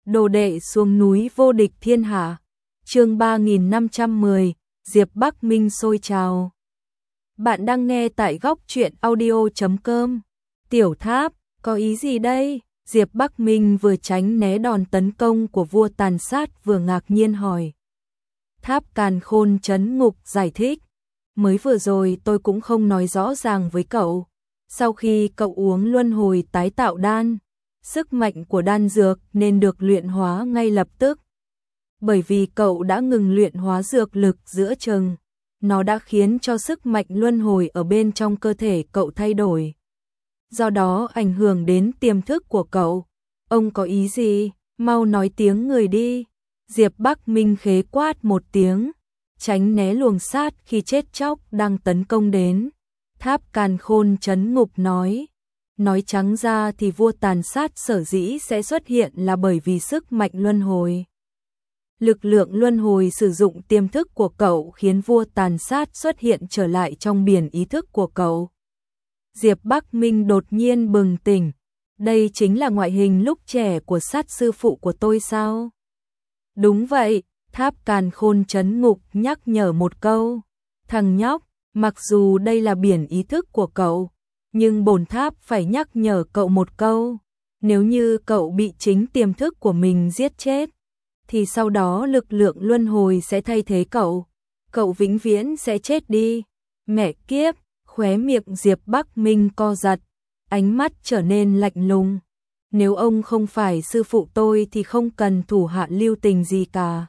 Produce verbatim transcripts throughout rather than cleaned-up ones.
Đồ đệ xuống núi vô địch thiên hạ. Chương ba nghìn năm trăm mười, Diệp Bắc Minh sôi trào. Bạn đang nghe tại góc truyện audio chấm com. Tiểu Tháp, có ý gì đây? Diệp Bắc Minh vừa tránh né đòn tấn công của vua tàn sát vừa ngạc nhiên hỏi. Tháp Càn Khôn Trấn Ngục giải thích. Mới vừa rồi tôi cũng không nói rõ ràng với cậu. Sau khi cậu uống luân hồi tái tạo đan, sức mạnh của đan dược nên được luyện hóa ngay lập tức. Bởi vì cậu đã ngừng luyện hóa dược lực giữa chừng, nó đã khiến cho sức mạnh luân hồi ở bên trong cơ thể cậu thay đổi. Do đó ảnh hưởng đến tiềm thức của cậu. Ông có ý gì? Mau nói tiếng người đi. Diệp Bắc Minh khế quát một tiếng, tránh né luồng sát khi chết chóc đang tấn công đến. Tháp Càn Khôn Trấn Ngục nói. Nói trắng ra thì vua tàn sát sở dĩ sẽ xuất hiện là bởi vì sức mạnh luân hồi. Lực lượng luân hồi sử dụng tiềm thức của cậu khiến vua tàn sát xuất hiện trở lại trong biển ý thức của cậu. Diệp Bắc Minh đột nhiên bừng tỉnh. Đây chính là ngoại hình lúc trẻ của sát sư phụ của tôi sao? Đúng vậy, Tháp Càn Khôn Trấn Ngục nhắc nhở một câu. Thằng nhóc, mặc dù đây là biển ý thức của cậu, nhưng bổn tháp phải nhắc nhở cậu một câu. Nếu như cậu bị chính tiềm thức của mình giết chết, thì sau đó lực lượng luân hồi sẽ thay thế cậu. Cậu vĩnh viễn sẽ chết đi. Mẹ kiếp, khóe miệng Diệp Bắc Minh co giật, ánh mắt trở nên lạnh lùng. Nếu ông không phải sư phụ tôi thì không cần thủ hạ lưu tình gì cả.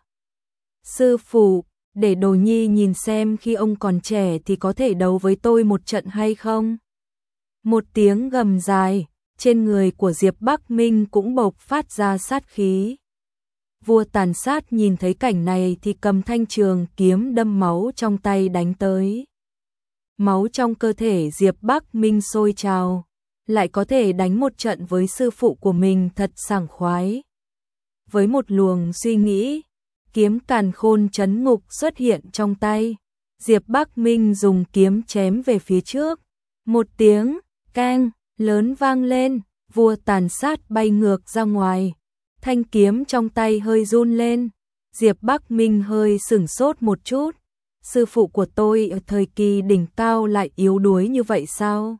Sư phụ, để Đồ Nhi nhìn xem khi ông còn trẻ thì có thể đấu với tôi một trận hay không? Một tiếng gầm dài, trên người của Diệp Bắc Minh cũng bộc phát ra sát khí. Vua tàn sát nhìn thấy cảnh này thì cầm thanh trường kiếm đâm máu trong tay đánh tới. Máu trong cơ thể Diệp Bắc Minh sôi trào, lại có thể đánh một trận với sư phụ của mình thật sảng khoái. Với một luồng suy nghĩ, kiếm Càn Khôn Trấn Ngục xuất hiện trong tay. Diệp Bắc Minh dùng kiếm chém về phía trước. Một tiếng keng lớn vang lên, vua tàn sát bay ngược ra ngoài. Thanh kiếm trong tay hơi run lên. Diệp Bắc Minh hơi sửng sốt một chút. Sư phụ của tôi ở thời kỳ đỉnh cao lại yếu đuối như vậy sao?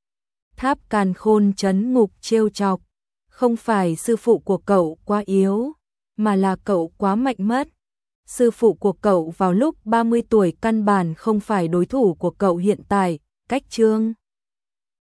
Tháp Càn Khôn Trấn Ngục trêu chọc. Không phải sư phụ của cậu quá yếu, mà là cậu quá mạnh mất. Sư phụ của cậu vào lúc ba mươi tuổi căn bản không phải đối thủ của cậu hiện tại. Cách chương